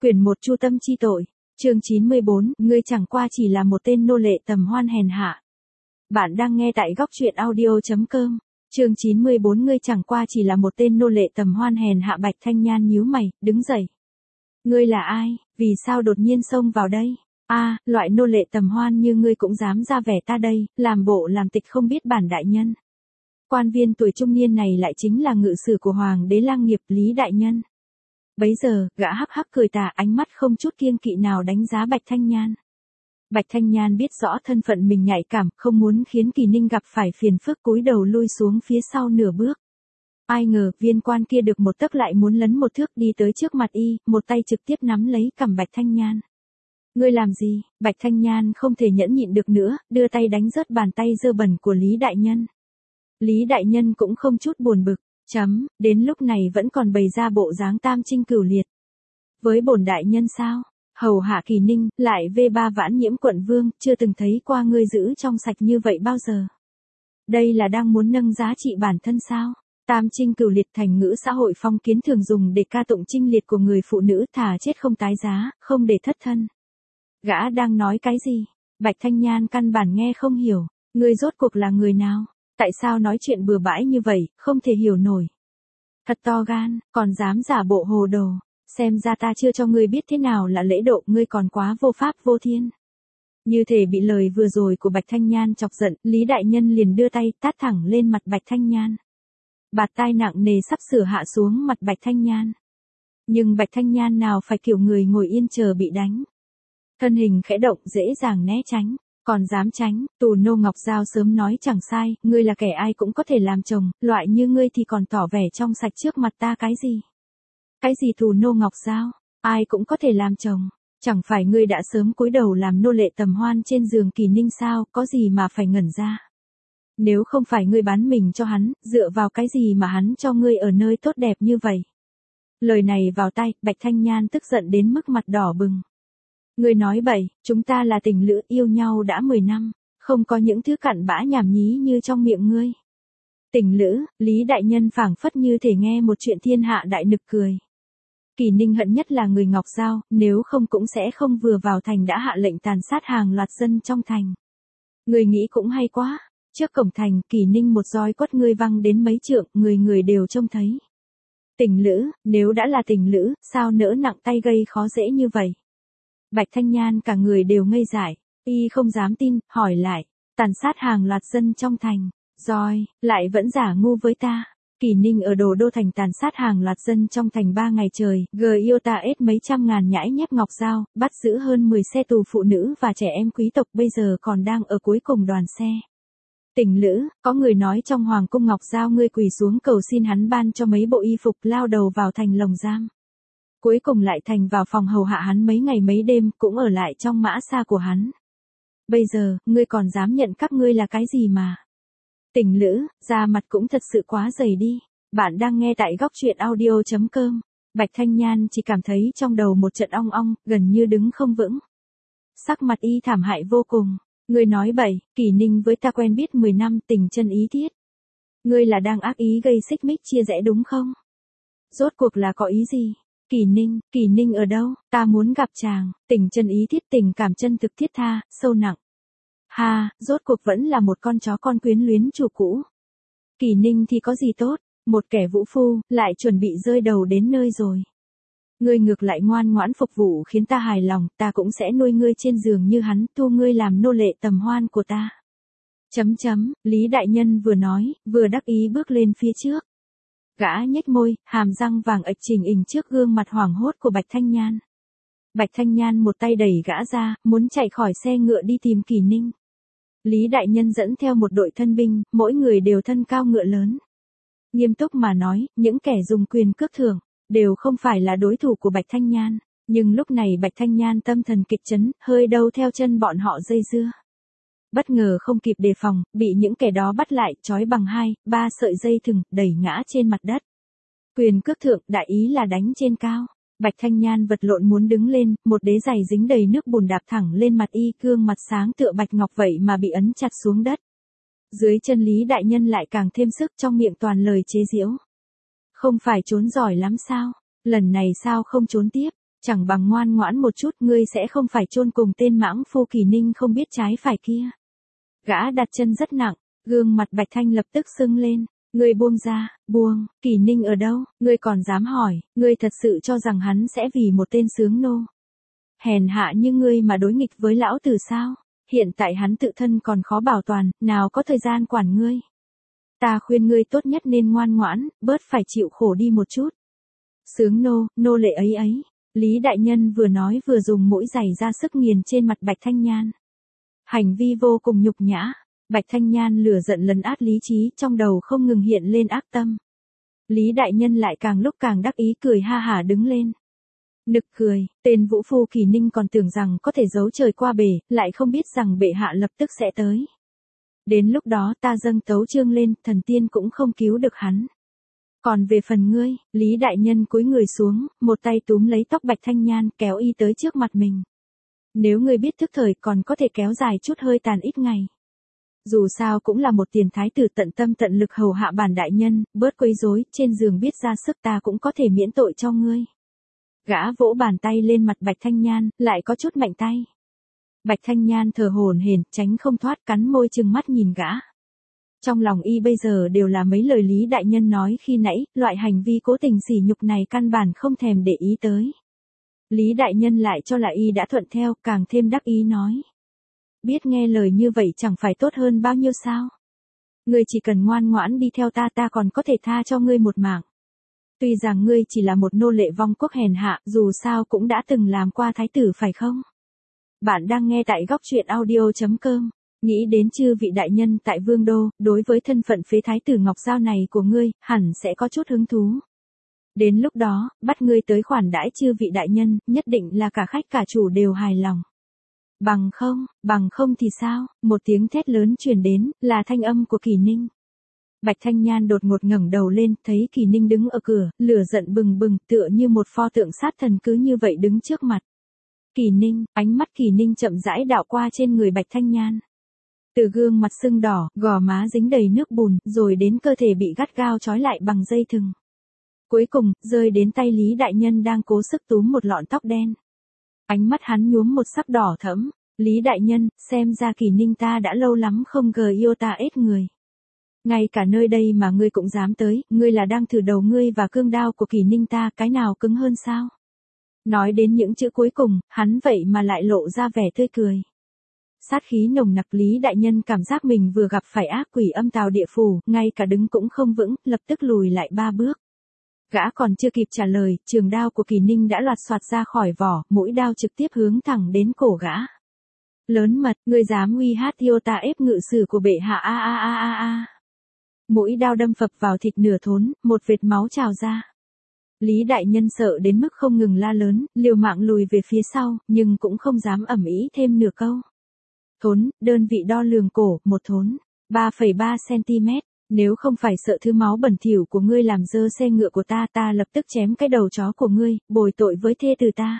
Quyển 1 Chu tâm chi tội, chương 94, ngươi chẳng qua chỉ là một tên nô lệ tầm hoan hèn hạ. Bạn đang nghe tại góc truyện audio.com, chương 94 ngươi chẳng qua chỉ là một tên nô lệ tầm hoan hèn hạ. Bạch Thanh Nhan nhíu mày, đứng dậy. Ngươi là ai, vì sao đột nhiên xông vào đây? Loại nô lệ tầm hoan như ngươi cũng dám ra vẻ ta đây, làm bộ làm tịch không biết bản đại nhân. Quan viên tuổi trung niên này lại chính là ngự sử của Hoàng đế Lang Nghiệp, Lý đại nhân. Bấy giờ, gã hắc hắc cười tà, ánh mắt không chút kiêng kỵ nào đánh giá Bạch Thanh Nhan. Bạch Thanh Nhan biết rõ thân phận mình nhạy cảm, không muốn khiến Kỳ Ninh gặp phải phiền phức, cúi đầu lui xuống phía sau nửa bước. Ai ngờ, viên quan kia được một tấc lại muốn lấn một thước, đi tới trước mặt y, một tay trực tiếp nắm lấy cằm Bạch Thanh Nhan. Ngươi làm gì? Bạch Thanh Nhan không thể nhẫn nhịn được nữa, đưa tay đánh rớt bàn tay dơ bẩn của Lý đại nhân. Lý đại nhân cũng không chút buồn bực. Đến lúc này vẫn còn bày ra bộ dáng tam trinh cửu liệt. Với bổn đại nhân sao? Hầu hạ Kỳ Ninh, lại V3 Vãn Nhiễm quận vương, chưa từng thấy qua ngươi giữ trong sạch như vậy bao giờ. Đây là đang muốn nâng giá trị bản thân sao? Tam trinh cửu liệt thành ngữ xã hội phong kiến thường dùng để ca tụng trinh liệt của người phụ nữ, thà chết không tái giá, không để thất thân. Gã đang nói cái gì? Bạch Thanh Nhan căn bản nghe không hiểu. Ngươi rốt cuộc là người nào? Tại sao nói chuyện bừa bãi như vậy, không thể hiểu nổi. Thật to gan, còn dám giả bộ hồ đồ. Xem ra ta chưa cho ngươi biết thế nào là lễ độ, ngươi còn quá vô pháp vô thiên. Như thể bị lời vừa rồi của Bạch Thanh Nhan chọc giận, Lý đại nhân liền đưa tay tát thẳng lên mặt Bạch Thanh Nhan. Bạt tai nặng nề sắp sửa hạ xuống mặt Bạch Thanh Nhan. Nhưng Bạch Thanh Nhan nào phải kiểu người ngồi yên chờ bị đánh. Thân hình khẽ động, dễ dàng né tránh. Còn dám tránh, Tù Nô Ngọc Giao sớm nói chẳng sai, ngươi là kẻ ai cũng có thể làm chồng, loại như ngươi thì còn tỏ vẻ trong sạch trước mặt ta cái gì? Cái gì Tù Nô Ngọc Giao, ai cũng có thể làm chồng, chẳng phải ngươi đã sớm cúi đầu làm nô lệ tầm hoan trên giường Kỳ Ninh sao, có gì mà phải ngẩn ra? Nếu không phải ngươi bán mình cho hắn, dựa vào cái gì mà hắn cho ngươi ở nơi tốt đẹp như vậy? Lời này vào tai, Bạch Thanh Nhan tức giận đến mức mặt đỏ bừng. Ngươi nói bậy, chúng ta là tình lữ yêu nhau đã 10 năm, không có những thứ cặn bã nhảm nhí như trong miệng ngươi. Tình lữ, Lý đại nhân phảng phất như thể nghe một chuyện thiên hạ đại nực cười. Kỳ Ninh hận nhất là người Ngọc Giao, nếu không cũng sẽ không vừa vào thành đã hạ lệnh tàn sát hàng loạt dân trong thành. Ngươi nghĩ cũng hay quá, trước cổng thành Kỳ Ninh một roi quất ngươi văng đến mấy trượng, người người đều trông thấy. Tình lữ, nếu đã là tình lữ, sao nỡ nặng tay gây khó dễ như vậy? Bạch Thanh Nhan cả người đều ngây dại, y không dám tin, hỏi lại, tàn sát hàng loạt dân trong thành, rồi, lại vẫn giả ngu với ta. Kỳ Ninh ở Đồ Đô thành tàn sát hàng loạt dân trong thành 3 ngày trời, GIOTA mấy trăm ngàn nhãi nhép Ngọc Giao, bắt giữ hơn 10 xe tù phụ nữ và trẻ em quý tộc, bây giờ còn đang ở cuối cùng đoàn xe. Tình lữ, có người nói trong Hoàng cung Ngọc Giao ngươi quỳ xuống cầu xin hắn ban cho mấy bộ y phục, lao đầu vào thành lồng giam. Cuối cùng lại thành vào phòng hầu hạ hắn mấy ngày mấy đêm, cũng ở lại trong mã xa của hắn. Bây giờ, ngươi còn dám nhận các ngươi là cái gì mà? Tình lữ, da mặt cũng thật sự quá dày đi. Bạn đang nghe tại góc truyện audio.com. Bạch Thanh Nhan chỉ cảm thấy trong đầu một trận ong ong, gần như đứng không vững. Sắc mặt y thảm hại vô cùng. Ngươi nói bậy, Kỳ Ninh với ta quen biết 10 năm, tình chân ý thiết. Ngươi là đang ác ý gây xích mích chia rẽ đúng không? Rốt cuộc là có ý gì? Kỳ Ninh ở đâu? Ta muốn gặp chàng, tình chân ý thiết, tình cảm chân thực thiết tha, sâu nặng. Rốt cuộc vẫn là một con chó con quyến luyến chủ cũ. Kỳ Ninh thì có gì tốt, một kẻ vũ phu, lại chuẩn bị rơi đầu đến nơi rồi. Ngươi ngược lại ngoan ngoãn phục vụ khiến ta hài lòng, ta cũng sẽ nuôi ngươi trên giường như hắn, thu ngươi làm nô lệ tầm hoan của ta. Lý đại nhân vừa nói, vừa đắc ý bước lên phía trước. Gã nhếch môi, hàm răng vàng ạch chỉnh ình trước gương mặt hoảng hốt của Bạch Thanh Nhan. Bạch Thanh Nhan một tay đẩy gã ra, muốn chạy khỏi xe ngựa đi tìm Kỳ Ninh. Lý đại nhân dẫn theo một đội thân binh, mỗi người đều thân cao ngựa lớn. Nghiêm túc mà nói, những kẻ dùng quyền cước thưởng, đều không phải là đối thủ của Bạch Thanh Nhan. Nhưng lúc này Bạch Thanh Nhan tâm thần kịch chấn, hơi đâu theo chân bọn họ dây dưa. Bất ngờ không kịp đề phòng, bị những kẻ đó bắt lại, trói bằng 2-3 sợi dây thừng, đẩy ngã trên mặt đất. Quyền cước thượng, đại ý là đánh trên cao. Bạch Thanh Nhan vật lộn muốn đứng lên, một đế giày dính đầy nước bùn đạp thẳng lên mặt y, gương mặt sáng tựa bạch ngọc vậy mà bị ấn chặt xuống đất. Dưới chân Lý đại nhân lại càng thêm sức, trong miệng toàn lời chế giễu. Không phải trốn giỏi lắm sao? Lần này sao không trốn tiếp? Chẳng bằng ngoan ngoãn một chút, ngươi sẽ không phải chôn cùng tên mãng phu Kỳ Ninh không biết trái phải kia. Gã đặt chân rất nặng, gương mặt Bạch Thanh lập tức sưng lên. Ngươi buông ra, buông, Kỳ Ninh ở đâu, ngươi còn dám hỏi, ngươi thật sự cho rằng hắn sẽ vì một tên sướng nô. Hèn hạ như ngươi mà đối nghịch với lão tử sao? Hiện tại hắn tự thân còn khó bảo toàn, nào có thời gian quản ngươi. Ta khuyên ngươi tốt nhất nên ngoan ngoãn, bớt phải chịu khổ đi một chút. Sướng nô, nô lệ ấy ấy. Lý đại nhân vừa nói vừa dùng mũi giày ra sức nghiền trên mặt Bạch Thanh Nhan. Hành vi vô cùng nhục nhã. Bạch Thanh Nhan lửa giận lấn át lý trí, trong đầu không ngừng hiện lên ác tâm. Lý đại nhân lại càng lúc càng đắc ý, cười ha hả đứng lên. Nực cười, tên vũ phu Kỳ Ninh còn tưởng rằng có thể giấu trời qua bể, lại không biết rằng bệ hạ lập tức sẽ tới. Đến lúc đó ta dâng tấu chương lên, thần tiên cũng không cứu được hắn. Còn về phần ngươi, Lý đại nhân cúi người xuống, một tay túm lấy tóc Bạch Thanh Nhan kéo y tới trước mặt mình. Nếu ngươi biết thức thời còn có thể kéo dài chút hơi tàn ít ngày. Dù sao cũng là một tiền thái tử tận tâm tận lực hầu hạ bản đại nhân, bớt quấy rối, trên giường biết ra sức ta cũng có thể miễn tội cho ngươi. Gã vỗ bàn tay lên mặt Bạch Thanh Nhan, lại có chút mạnh tay. Bạch Thanh Nhan thở hổn hển, tránh không thoát, cắn môi trừng mắt nhìn gã. Trong lòng y bây giờ đều là mấy lời Lý đại nhân nói khi nãy, loại hành vi cố tình sỉ nhục này căn bản không thèm để ý tới. Lý đại nhân lại cho là y đã thuận theo, càng thêm đắc ý nói. Biết nghe lời như vậy chẳng phải tốt hơn bao nhiêu sao? Ngươi chỉ cần ngoan ngoãn đi theo ta, ta còn có thể tha cho ngươi một mạng. Tuy rằng ngươi chỉ là một nô lệ vong quốc hèn hạ, dù sao cũng đã từng làm qua thái tử phải không? Bạn đang nghe tại góc truyện audio.com. Nghĩ đến chư vị đại nhân tại Vương Đô, đối với thân phận phế thái tử Ngọc Giao này của ngươi, hẳn sẽ có chút hứng thú. Đến lúc đó, bắt ngươi tới khoản đãi chư vị đại nhân, nhất định là cả khách cả chủ đều hài lòng. Bằng không thì sao? Một tiếng thét lớn truyền đến, là thanh âm của Kỳ Ninh. Bạch Thanh Nhan đột ngột ngẩng đầu lên, thấy Kỳ Ninh đứng ở cửa, lửa giận bừng bừng, tựa như một pho tượng sát thần cứ như vậy đứng trước mặt. Kỳ Ninh, ánh mắt Kỳ Ninh chậm rãi đảo qua trên người Bạch Thanh Nhan. Từ gương mặt sưng đỏ, gò má dính đầy nước bùn, rồi đến cơ thể bị gắt gao trói lại bằng dây thừng. Cuối cùng, rơi đến tay Lý đại nhân đang cố sức túm một lọn tóc đen. Ánh mắt hắn nhuốm một sắc đỏ thẫm. Lý đại nhân, xem ra Kỳ Ninh ta đã lâu lắm không yêu ta ết người. Ngay cả nơi đây mà ngươi cũng dám tới, ngươi là đang thử đầu ngươi và cương đao của Kỳ Ninh ta, cái nào cứng hơn sao? Nói đến những chữ cuối cùng, hắn vậy mà lại lộ ra vẻ tươi cười. Sát khí nồng nặc, Lý đại nhân cảm giác mình vừa gặp phải ác quỷ âm tào địa phủ, ngay cả đứng cũng không vững, lập tức lùi lại 3 bước. Gã còn chưa kịp trả lời, trường đao của Kỳ Ninh đã loạt soạt ra khỏi vỏ, mũi đao trực tiếp hướng thẳng đến cổ gã. Lớn mật, ngươi dám uy hát yêu ta ép ngự sử của bệ hạ a. Mũi đao đâm phập vào thịt nửa thốn, một vệt máu trào ra. Lý đại nhân sợ đến mức không ngừng la lớn, liều mạng lùi về phía sau, nhưng cũng không dám ầm ĩ thêm nửa câu. Thốn, đơn vị đo lường cổ, một thốn, 3,3 cm. Nếu không phải sợ thứ máu bẩn thỉu của ngươi làm dơ xe ngựa của ta, ta lập tức chém cái đầu chó của ngươi, bồi tội với thê tử ta.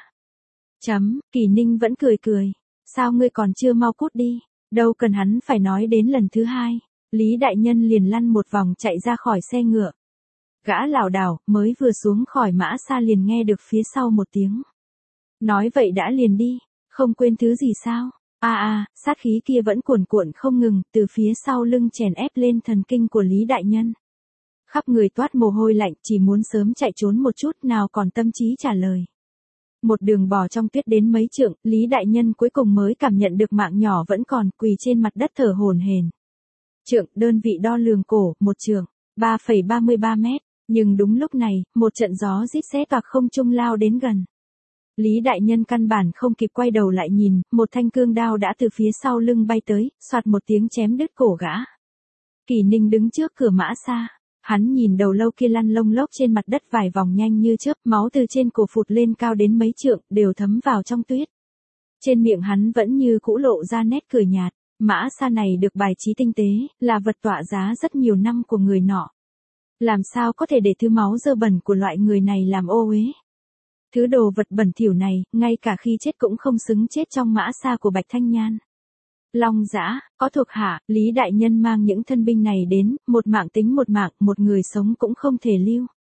Kỳ Ninh vẫn cười. Sao ngươi còn chưa mau cút đi? Đâu cần hắn phải nói đến lần thứ hai. Lý đại nhân liền lăn một vòng chạy ra khỏi xe ngựa. Gã lảo đảo, mới vừa xuống khỏi mã xa liền nghe được phía sau một tiếng. Nói vậy đã liền đi, không quên thứ gì sao? Sát khí kia vẫn cuồn cuộn không ngừng, từ phía sau lưng chèn ép lên thần kinh của Lý đại nhân. Khắp người toát mồ hôi lạnh, chỉ muốn sớm chạy trốn một chút, nào còn tâm trí trả lời. Một đường bò trong tuyết đến mấy trượng, Lý đại nhân cuối cùng mới cảm nhận được mạng nhỏ vẫn còn, quỳ trên mặt đất thở hổn hển. Trượng, đơn vị đo lường cổ, một trượng, 3,33 mét. Nhưng đúng lúc này, một trận gió rít xé toạc không trung lao đến gần. Lý đại nhân căn bản không kịp quay đầu lại nhìn, một thanh cương đao đã từ phía sau lưng bay tới, soạt một tiếng chém đứt cổ gã. Kỳ Ninh đứng trước cửa mã xa, hắn nhìn đầu lâu kia lăn lông lốc trên mặt đất vài vòng nhanh như chớp, máu từ trên cổ phụt lên cao đến mấy trượng, đều thấm vào trong tuyết. Trên miệng hắn vẫn như cũ lộ ra nét cười nhạt, mã xa này được bài trí tinh tế, là vật tọa giá rất nhiều năm của người nọ. Làm sao có thể để thứ máu dơ bẩn của loại người này làm ô uế? Thứ đồ vật bẩn thỉu này, ngay cả khi chết cũng không xứng chết trong mã xa của Bạch Thanh Nhan. Long Dã, có thuộc hạ, Lý đại nhân mang những thân binh này đến, một mạng tính một mạng, một người sống cũng không thể lưu.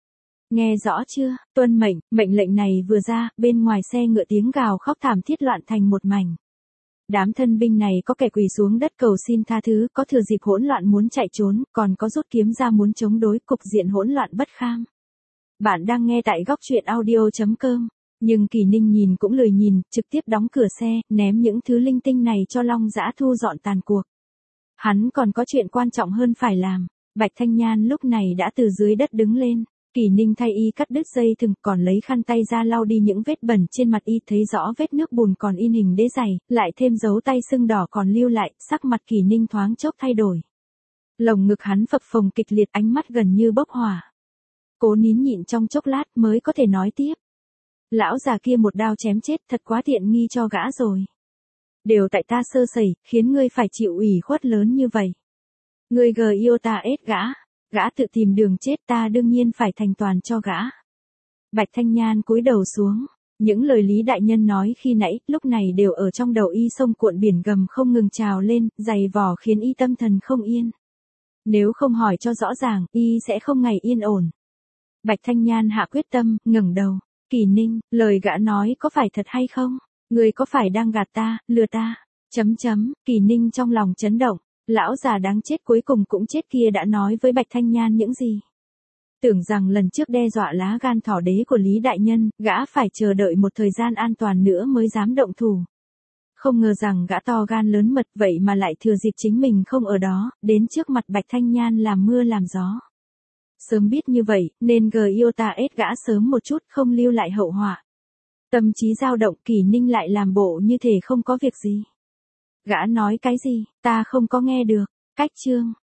Nghe rõ chưa, tuân mệnh, mệnh lệnh này vừa ra, bên ngoài xe ngựa tiếng gào khóc thảm thiết loạn thành một mảnh. Đám thân binh này có kẻ quỳ xuống đất cầu xin tha thứ, có thừa dịp hỗn loạn muốn chạy trốn, còn có rút kiếm ra muốn chống đối, cục diện hỗn loạn bất kham. Bạn đang nghe tại góc truyện audio.com. Nhưng Kỳ Ninh nhìn cũng lười nhìn, trực tiếp đóng cửa xe, ném những thứ linh tinh này cho Long Dã thu dọn tàn cuộc. Hắn còn có chuyện quan trọng hơn phải làm. Bạch Thanh Nhan lúc này đã từ dưới đất đứng lên. Kỳ Ninh thay y cắt đứt dây thừng, còn lấy khăn tay ra lau đi những vết bẩn trên mặt y, thấy rõ vết nước bùn còn in hình đế giày, lại thêm dấu tay sưng đỏ còn lưu lại, sắc mặt Kỳ Ninh thoáng chốc thay đổi. Lồng ngực hắn phập phồng kịch liệt, ánh mắt gần như bốc hỏa. Cố nín nhịn trong chốc lát mới có thể nói tiếp. Lão già kia một đao chém chết, thật quá tiện nghi cho gã rồi. Đều tại ta sơ sẩy, khiến ngươi phải chịu ủy khuất lớn như vậy. Ngươi yêu ta ết gã tự tìm đường chết, ta đương nhiên phải thành toàn cho gã. Bạch Thanh Nhan cúi đầu xuống, những lời Lý đại nhân nói khi nãy, lúc này đều ở trong đầu y sông cuộn biển gầm không ngừng trào lên, dày vò khiến y tâm thần không yên. Nếu không hỏi cho rõ ràng, y sẽ không ngày yên ổn. Bạch Thanh Nhan hạ quyết tâm, ngẩng đầu. Kỳ Ninh, lời gã nói có phải thật hay không? Ngươi có phải đang gạt ta, lừa ta? Kỳ Ninh trong lòng chấn động. Lão già đáng chết cuối cùng cũng chết kia đã nói với Bạch Thanh Nhan những gì? Tưởng rằng lần trước đe dọa lá gan thỏ đế của Lý đại nhân, gã phải chờ đợi một thời gian an toàn nữa mới dám động thủ. Không ngờ rằng gã to gan lớn mật vậy mà lại thừa dịp chính mình không ở đó, đến trước mặt Bạch Thanh Nhan làm mưa làm gió. Sớm biết như vậy, nên yêu ta ết gã sớm một chút, không lưu lại hậu họa. Tâm trí dao động, Kỳ Ninh lại làm bộ như thể không có việc gì. Gã nói cái gì, ta không có nghe được. Cách chương.